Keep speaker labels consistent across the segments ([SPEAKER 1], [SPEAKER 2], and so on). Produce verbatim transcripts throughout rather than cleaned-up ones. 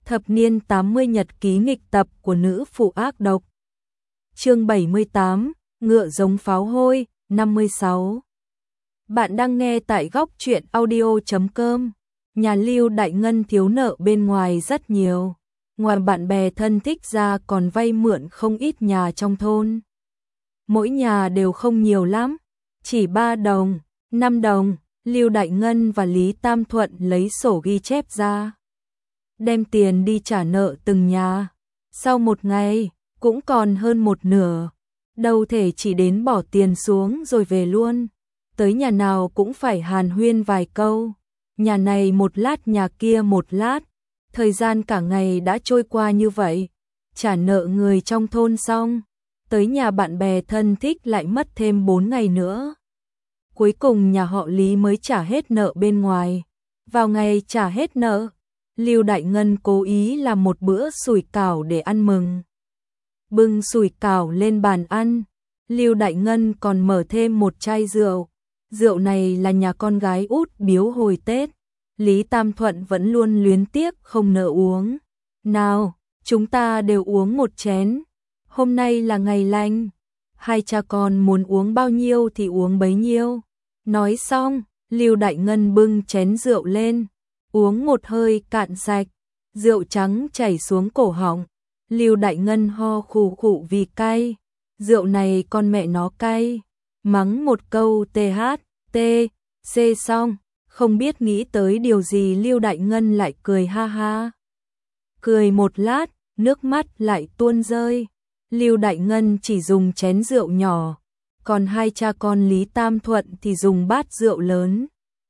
[SPEAKER 1] Thập niên tám mươi nhật ký nghịch tập của nữ phụ ác độc. Chương bảy mươi tám, ngựa giống pháo hôi, năm mươi sáu. Bạn đang nghe tại góc truyện audio chấm com. Nhà Lưu Đại Ngân thiếu nợ bên ngoài rất nhiều. Ngoài bạn bè thân thích ra còn vay mượn không ít nhà trong thôn. Mỗi nhà đều không nhiều lắm, chỉ ba đồng, năm đồng. Lưu Đại Ngân và Lý Tam Thuận lấy sổ ghi chép ra, đem tiền đi trả nợ từng nhà. Sau một ngày, cũng còn hơn một nửa, đâu thể chỉ đến bỏ tiền xuống rồi về luôn. Tới nhà nào cũng phải hàn huyên vài câu, nhà này một lát nhà kia một lát. Thời gian cả ngày đã trôi qua như vậy, trả nợ người trong thôn xong, tới nhà bạn bè thân thích lại mất thêm bốn ngày nữa. Cuối cùng nhà họ Lý mới trả hết nợ bên ngoài. Vào ngày trả hết nợ, Lưu Đại Ngân cố ý làm một bữa sủi cảo để ăn mừng. Bưng sủi cảo lên bàn ăn, Lưu Đại Ngân còn mở thêm một chai rượu. Rượu này là nhà con gái út biếu hồi Tết. Lý Tam Thuận vẫn luôn luyến tiếc không nỡ uống. Nào, chúng ta đều uống một chén. Hôm nay là ngày lành. Hai cha con muốn uống bao nhiêu thì uống bấy nhiêu. Nói xong, Lưu Đại Ngân bưng chén rượu lên, uống một hơi cạn sạch, rượu trắng chảy xuống cổ họng. Lưu Đại Ngân ho khù khụ vì cay, rượu này con mẹ nó cay, mắng một câu th, t, c xong, không biết nghĩ tới điều gì Lưu Đại Ngân lại cười ha ha. Cười một lát, nước mắt lại tuôn rơi. Lưu Đại Ngân chỉ dùng chén rượu nhỏ, còn hai cha con Lý Tam Thuận thì dùng bát rượu lớn.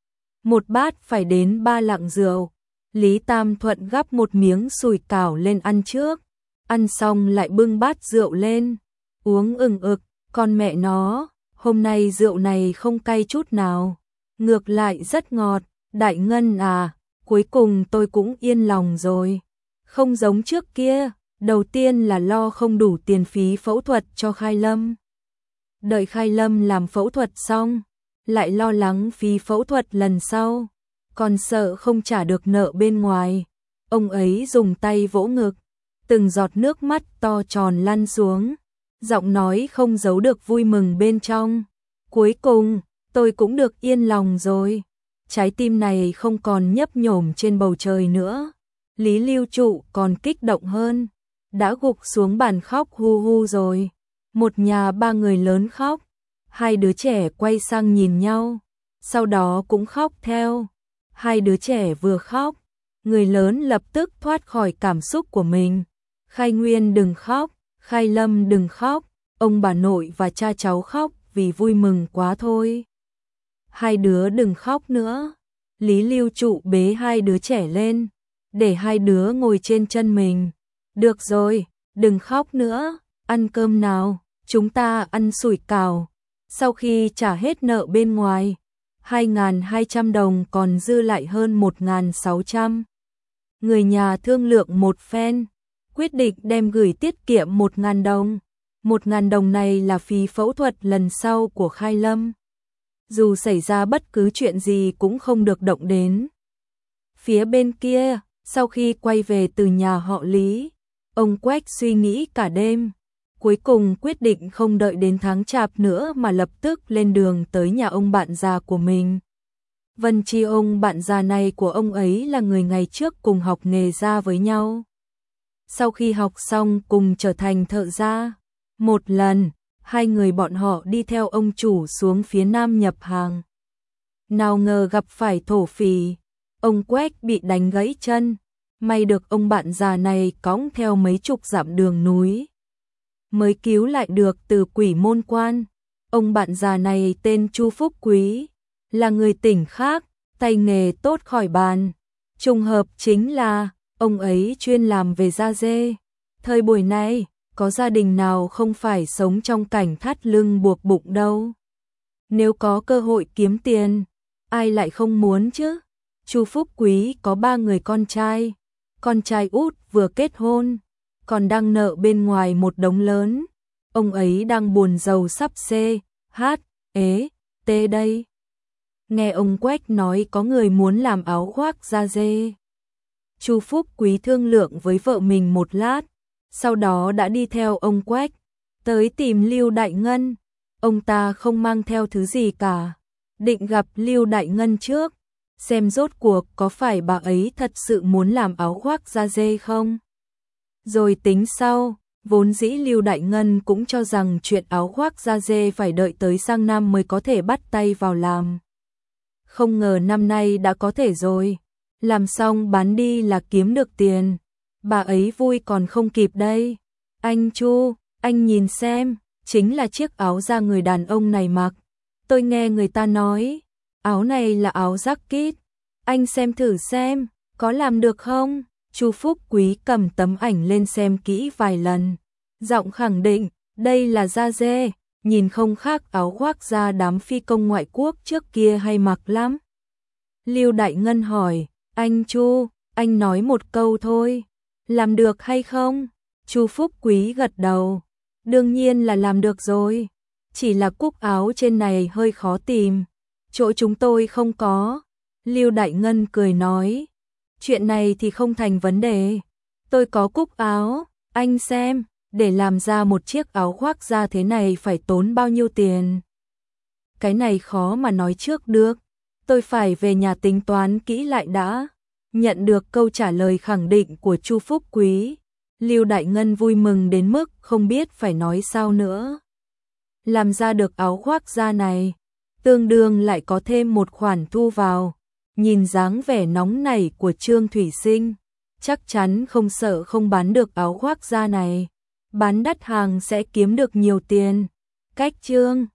[SPEAKER 1] Một bát phải đến ba lạng rượu. Lý Tam Thuận gắp một miếng sủi cảo lên ăn trước, ăn xong lại bưng bát rượu lên, uống ừng ực. Con mẹ nó, hôm nay rượu này không cay chút nào, ngược lại rất ngọt. Đại Ngân à, cuối cùng tôi cũng yên lòng rồi. Không giống trước kia, đầu tiên là lo không đủ tiền phí phẫu thuật cho Khai Lâm. Đợi Khai Lâm làm phẫu thuật xong, lại lo lắng phí phẫu thuật lần sau, còn sợ không trả được nợ bên ngoài. Ông ấy dùng tay vỗ ngực, từng giọt nước mắt to tròn lăn xuống, giọng nói không giấu được vui mừng bên trong. Cuối cùng, tôi cũng được yên lòng rồi. Trái tim này không còn nhấp nhổm trên bầu trời nữa. Lý Lưu Trụ còn kích động hơn, đã gục xuống bàn khóc hu hu rồi. Một nhà ba người lớn khóc, hai đứa trẻ quay sang nhìn nhau, sau đó cũng khóc theo. Hai đứa trẻ vừa khóc, người lớn lập tức thoát khỏi cảm xúc của mình. Khai Nguyên đừng khóc, Khai Lâm đừng khóc, ông bà nội và cha cháu khóc vì vui mừng quá thôi. Hai đứa đừng khóc nữa. Lý Lưu Trụ bế hai đứa trẻ lên, để hai đứa ngồi trên chân mình. Được rồi, đừng khóc nữa, ăn cơm nào, chúng ta ăn sủi cảo. Sau khi trả hết nợ bên ngoài, hai nghìn hai trăm đồng còn dư lại hơn một nghìn sáu trăm. Người nhà thương lượng một phen, quyết định đem gửi tiết kiệm một nghìn đồng. một nghìn đồng này là phí phẫu thuật lần sau của Khai Lâm. Dù xảy ra bất cứ chuyện gì cũng không được động đến. Phía bên kia, sau khi quay về từ nhà họ Lý, ông Quách suy nghĩ cả đêm, cuối cùng quyết định không đợi đến tháng chạp nữa mà lập tức lên đường tới nhà ông bạn già của mình. Vân Chi ông bạn già này của ông ấy là người ngày trước cùng học nghề ra với nhau. Sau khi học xong cùng trở thành thợ gia. Một lần, hai người bọn họ đi theo ông chủ xuống phía nam nhập hàng. Nào ngờ gặp phải thổ phỉ, ông Quách bị đánh gãy chân. May được ông bạn già này cõng theo mấy chục dặm đường núi, mới cứu lại được từ quỷ môn quan. Ông bạn già này tên Chu Phúc Quý, là người tỉnh khác, tay nghề tốt khỏi bàn. Trùng hợp chính là, ông ấy chuyên làm về da dê. Thời buổi này, có gia đình nào không phải sống trong cảnh thắt lưng buộc bụng đâu. Nếu có cơ hội kiếm tiền, ai lại không muốn chứ. Chu Phúc Quý có ba người con trai. Con trai út vừa kết hôn, còn đang nợ bên ngoài một đống lớn. Ông ấy đang buồn giàu sắp xê, hát, ế, tê đây. Nghe ông Quách nói có người muốn làm áo khoác da dê. Chu Phúc Quý thương lượng với vợ mình một lát, sau đó đã đi theo ông Quách, tới tìm Lưu Đại Ngân. Ông ta không mang theo thứ gì cả, định gặp Lưu Đại Ngân trước, xem rốt cuộc có phải bà ấy thật sự muốn làm áo khoác da dê không. Rồi tính sau, vốn dĩ Lưu Đại Ngân cũng cho rằng chuyện áo khoác da dê phải đợi tới sang năm mới có thể bắt tay vào làm. Không ngờ năm nay đã có thể rồi, làm xong bán đi là kiếm được tiền. Bà ấy vui còn không kịp đây. Anh Chu, anh nhìn xem, chính là chiếc áo da người đàn ông này mặc. Tôi nghe người ta nói, áo này là áo jacket. Anh xem thử xem, có làm được không? Chu Phúc Quý cầm tấm ảnh lên xem kỹ vài lần, giọng khẳng định, đây là da dê, nhìn không khác áo khoác da đám phi công ngoại quốc trước kia hay mặc lắm. Lưu Đại Ngân hỏi, anh Chu, anh nói một câu thôi, làm được hay không? Chu Phúc Quý gật đầu, đương nhiên là làm được rồi, chỉ là cúc áo trên này hơi khó tìm, chỗ chúng tôi không có. Lưu Đại Ngân cười nói, chuyện này thì không thành vấn đề, tôi có cúc áo, anh xem, để làm ra một chiếc áo khoác da thế này phải tốn bao nhiêu tiền. Cái này khó mà nói trước được, tôi phải về nhà tính toán kỹ lại đã. Nhận được câu trả lời khẳng định của Chu Phúc Quý, Lưu Đại Ngân vui mừng đến mức không biết phải nói sao nữa. Làm ra được áo khoác da này, tương đương lại có thêm một khoản thu vào. Nhìn dáng vẻ nóng nảy của Trương Thủy Sinh, chắc chắn không sợ không bán được áo khoác da này, bán đắt hàng sẽ kiếm được nhiều tiền. Cách Trương